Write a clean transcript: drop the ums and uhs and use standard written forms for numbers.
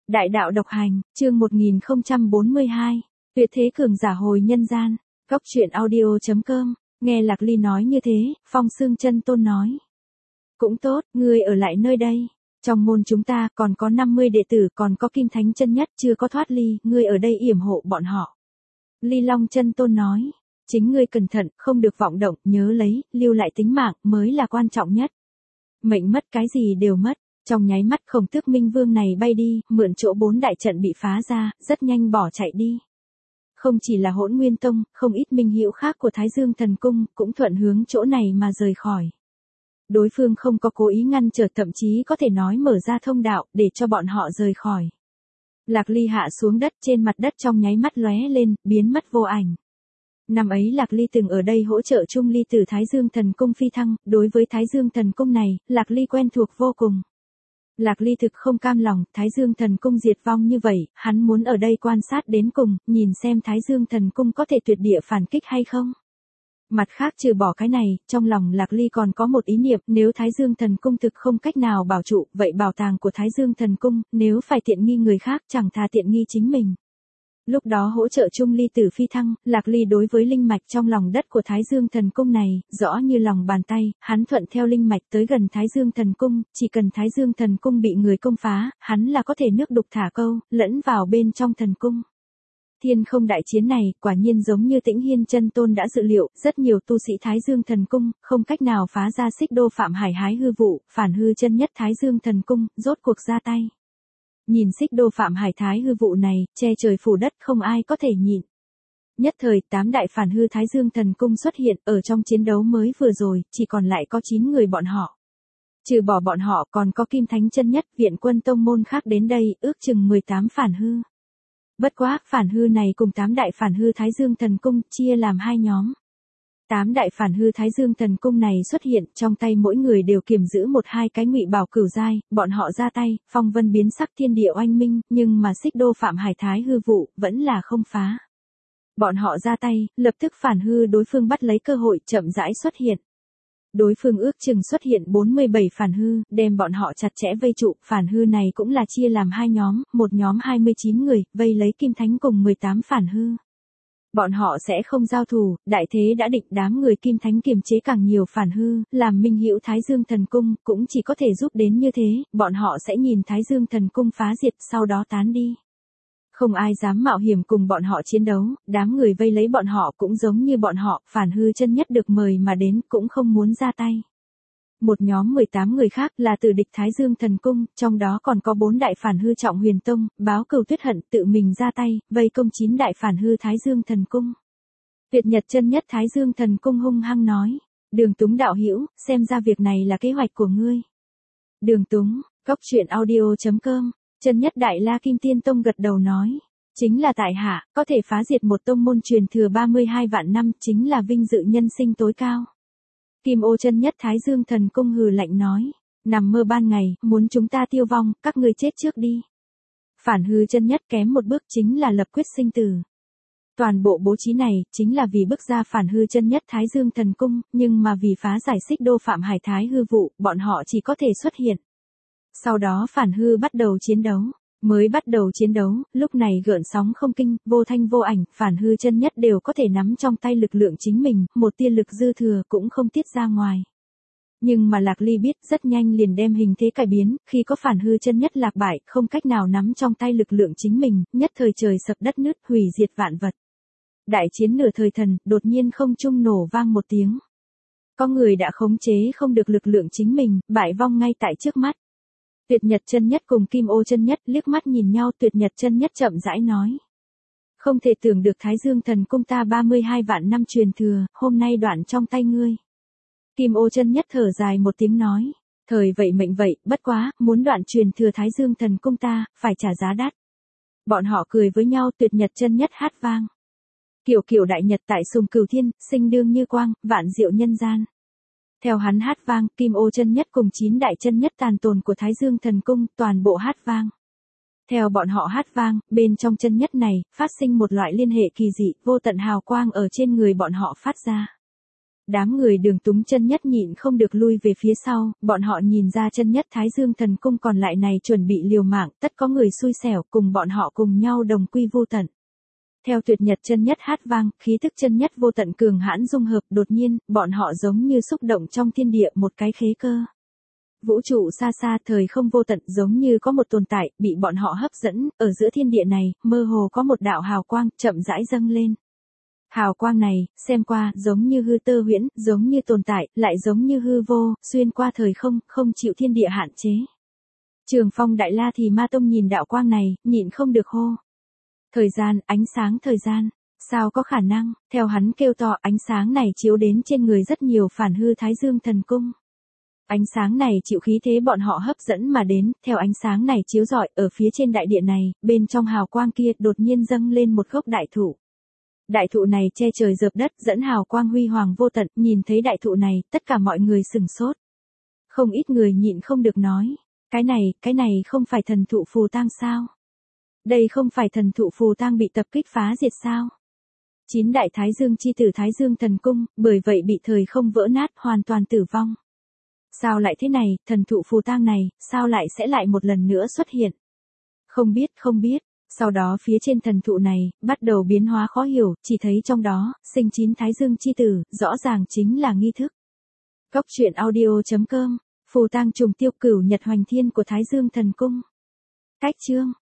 Đại đạo độc hành, chương 1042. Tuyệt thế cường giả hồi nhân gian. Góc truyện audio.com. Nghe Lạc Ly nói như thế, Phong Xương Chân Tôn nói: cũng tốt, ngươi ở lại nơi đây. Trong môn chúng ta còn có 50 đệ tử, còn có Kim Thánh chân nhất chưa có thoát ly, ngươi ở đây yểm hộ bọn họ. Ly Long Chân Tôn nói: chính ngươi cẩn thận, không được vọng động, nhớ lấy, lưu lại tính mạng mới là quan trọng nhất. Mệnh mất cái gì đều mất. Trong nháy mắt Khổng Tước Minh Vương này bay đi, mượn chỗ 4 đại trận bị phá ra, rất nhanh bỏ chạy đi. Không chỉ là Hỗn Nguyên Tông, không ít minh hữu khác của Thái Dương Thần Cung cũng thuận hướng chỗ này mà rời khỏi. Đối phương không có cố ý ngăn trở, thậm chí có thể nói mở ra thông đạo để cho bọn họ rời khỏi. Lạc Ly hạ xuống đất, trên mặt đất trong nháy mắt lóe lên, biến mất vô ảnh. Năm ấy Lạc Ly từng ở đây hỗ trợ Trung Ly từ Thái Dương Thần Cung phi thăng, đối với Thái Dương Thần Cung này, Lạc Ly quen thuộc vô cùng. Lạc Ly thực không cam lòng, Thái Dương Thần Cung diệt vong như vậy, hắn muốn ở đây quan sát đến cùng, nhìn xem Thái Dương Thần Cung có thể tuyệt địa phản kích hay không. Mặt khác trừ bỏ cái này, trong lòng Lạc Ly còn có một ý niệm, nếu Thái Dương Thần Cung thực không cách nào bảo trụ, vậy bảo tàng của Thái Dương Thần Cung, nếu phải tiện nghi người khác chẳng thà tiện nghi chính mình. Lúc đó hỗ trợ Trung Ly Tử phi thăng, Lạc Ly đối với linh mạch trong lòng đất của Thái Dương Thần Cung này, rõ như lòng bàn tay, hắn thuận theo linh mạch tới gần Thái Dương Thần Cung, chỉ cần Thái Dương Thần Cung bị người công phá, hắn là có thể nước đục thả câu, lẫn vào bên trong thần cung. Thiên không đại chiến này, quả nhiên giống như Tĩnh Hiên Chân Tôn đã dự liệu, rất nhiều tu sĩ Thái Dương Thần Cung, không cách nào phá ra Xích Đô Phạm Hải hái hư vụ, phản hư chân nhất Thái Dương Thần Cung, rốt cuộc ra tay. Nhìn Xích Đô Phạm Hải thái hư vụ này, che trời phủ đất không ai có thể nhịn. Nhất thời, 8 đại phản hư Thái Dương Thần Cung xuất hiện, ở trong chiến đấu mới vừa rồi, chỉ còn lại có 9 người bọn họ. Trừ bỏ bọn họ còn có Kim Thánh chân nhất, viện quân tông môn khác đến đây, ước chừng 18 phản hư. Bất quá, phản hư này cùng 8 đại phản hư Thái Dương Thần Cung, chia làm 2 nhóm. 8 đại phản hư Thái Dương Thần Cung này xuất hiện, trong tay mỗi người đều kiềm giữ 1-2 cái ngụy bảo cửu giai, bọn họ ra tay, phong vân biến sắc, thiên địa oanh minh, nhưng mà Xích Đô Phạm Hải thái hư vụ, vẫn là không phá. Bọn họ ra tay, lập tức phản hư đối phương bắt lấy cơ hội, chậm rãi xuất hiện. Đối phương ước chừng xuất hiện 47 phản hư, đem bọn họ chặt chẽ vây trụ, phản hư này cũng là chia làm 2 nhóm, một nhóm 29 người, vây lấy Kim Thánh cùng 18 phản hư. Bọn họ sẽ không giao thủ, đại thế đã định, đám người Kim Thánh kiềm chế càng nhiều phản hư, làm minh hữu Thái Dương Thần Cung, cũng chỉ có thể giúp đến như thế, bọn họ sẽ nhìn Thái Dương Thần Cung phá diệt, sau đó tán đi. Không ai dám mạo hiểm cùng bọn họ chiến đấu, đám người vây lấy bọn họ cũng giống như bọn họ, phản hư chân nhất được mời mà đến cũng không muốn ra tay. Một nhóm 18 người khác là từ địch Thái Dương Thần Cung, trong đó còn có 4 đại phản hư Trọng Huyền Tông, Báo Cừu Tuyết Hận tự mình ra tay, vây công 9 đại phản hư Thái Dương Thần Cung. Tuyệt Nhật chân nhất Thái Dương Thần Cung hung hăng nói: Đường Túng đạo hữu, xem ra việc này là kế hoạch của ngươi. Đường Túng, Góc truyện audio.com. Chân nhất Đại La Kim Tiên Tông gật đầu nói: chính là tại hạ, có thể phá diệt một tông môn truyền thừa 32 vạn năm, chính là vinh dự nhân sinh tối cao. Kim Ô chân nhất Thái Dương Thần Cung hừ lạnh nói: nằm mơ ban ngày, muốn chúng ta tiêu vong, các ngươi chết trước đi. Phản hư chân nhất kém một bước chính là lập quyết sinh tử. Toàn bộ bố trí này, chính là vì bức ra phản hư chân nhất Thái Dương Thần Cung, nhưng mà vì phá giải Xích Đô Phạm Hải thái hư vụ, bọn họ chỉ có thể xuất hiện. Sau đó phản hư bắt đầu chiến đấu. Mới bắt đầu chiến đấu, lúc này gợn sóng không kinh, vô thanh vô ảnh, phản hư chân nhất đều có thể nắm trong tay lực lượng chính mình, một tia lực dư thừa cũng không tiết ra ngoài. Nhưng mà Lạc Ly biết, rất nhanh liền đem hình thế cải biến, khi có phản hư chân nhất lạc bại, không cách nào nắm trong tay lực lượng chính mình, nhất thời trời sập đất nứt, hủy diệt vạn vật. Đại chiến nửa thời thần, đột nhiên không trung nổ vang một tiếng. Có người đã khống chế không được lực lượng chính mình, bại vong ngay tại trước mắt. Tuyệt Nhật chân nhất cùng Kim Ô chân nhất liếc mắt nhìn nhau, Tuyệt Nhật chân nhất chậm rãi nói: không thể tưởng được Thái Dương Thần Cung ta 32 vạn năm truyền thừa, hôm nay đoạn trong tay ngươi. Kim Ô chân nhất thở dài một tiếng nói: thời vậy mệnh vậy, bất quá, muốn đoạn truyền thừa Thái Dương Thần Cung ta, phải trả giá đắt. Bọn họ cười với nhau, Tuyệt Nhật chân nhất hát vang: kiểu kiểu đại nhật tại sùng cửu thiên, sinh đương như quang, vạn diệu nhân gian. Theo hắn hát vang, Kim Ô chân nhất cùng 9 đại chân nhất tàn tồn của Thái Dương Thần Cung, toàn bộ hát vang. Theo bọn họ hát vang, bên trong chân nhất này, phát sinh một loại liên hệ kỳ dị, vô tận hào quang ở trên người bọn họ phát ra. Đám người Đường Túng chân nhất nhịn không được lui về phía sau, bọn họ nhìn ra chân nhất Thái Dương thần cung còn lại này chuẩn bị liều mạng, tất có người xui xẻo cùng bọn họ cùng nhau đồng quy vô tận. Theo tuyệt nhật chân nhất hát vang, khí tức chân nhất vô tận cường hãn dung hợp, đột nhiên, bọn họ giống như xúc động trong thiên địa một cái khế cơ. Vũ trụ xa xa, thời không vô tận, giống như có một tồn tại, bị bọn họ hấp dẫn, ở giữa thiên địa này, mơ hồ có một đạo hào quang, chậm rãi dâng lên. Hào quang này, xem qua, giống như hư tơ huyễn, giống như tồn tại, lại giống như hư vô, xuyên qua thời không, không chịu thiên địa hạn chế. Trường Phong Đại La Thì Ma Tông nhìn đạo quang này, nhịn không được hô. Thời gian, ánh sáng thời gian. Sao có khả năng, theo hắn kêu to, ánh sáng này chiếu đến trên người rất nhiều phản hư Thái Dương thần cung. Ánh sáng này chịu khí thế bọn họ hấp dẫn mà đến, theo ánh sáng này chiếu rọi, ở phía trên đại địa này, bên trong hào quang kia đột nhiên dâng lên một gốc đại thụ. Đại thụ này che trời dợp đất, dẫn hào quang huy hoàng vô tận, nhìn thấy đại thụ này, tất cả mọi người sửng sốt. Không ít người nhịn không được nói, cái này không phải thần thụ phù tang sao? Đây không phải thần thụ phù tang bị tập kích phá diệt sao? 9 đại Thái Dương chi tử Thái Dương thần cung, bởi vậy bị thời không vỡ nát, hoàn toàn tử vong. Sao lại thế này, thần thụ phù tang này, sao lại sẽ lại một lần nữa xuất hiện? Không biết. Sau đó phía trên thần thụ này, bắt đầu biến hóa khó hiểu, chỉ thấy trong đó, sinh 9 Thái Dương chi tử, rõ ràng chính là nghi thức. Cóc truyện audio.com, phù tang trùng tiêu cửu nhật hoành thiên của Thái Dương thần cung. Cách chương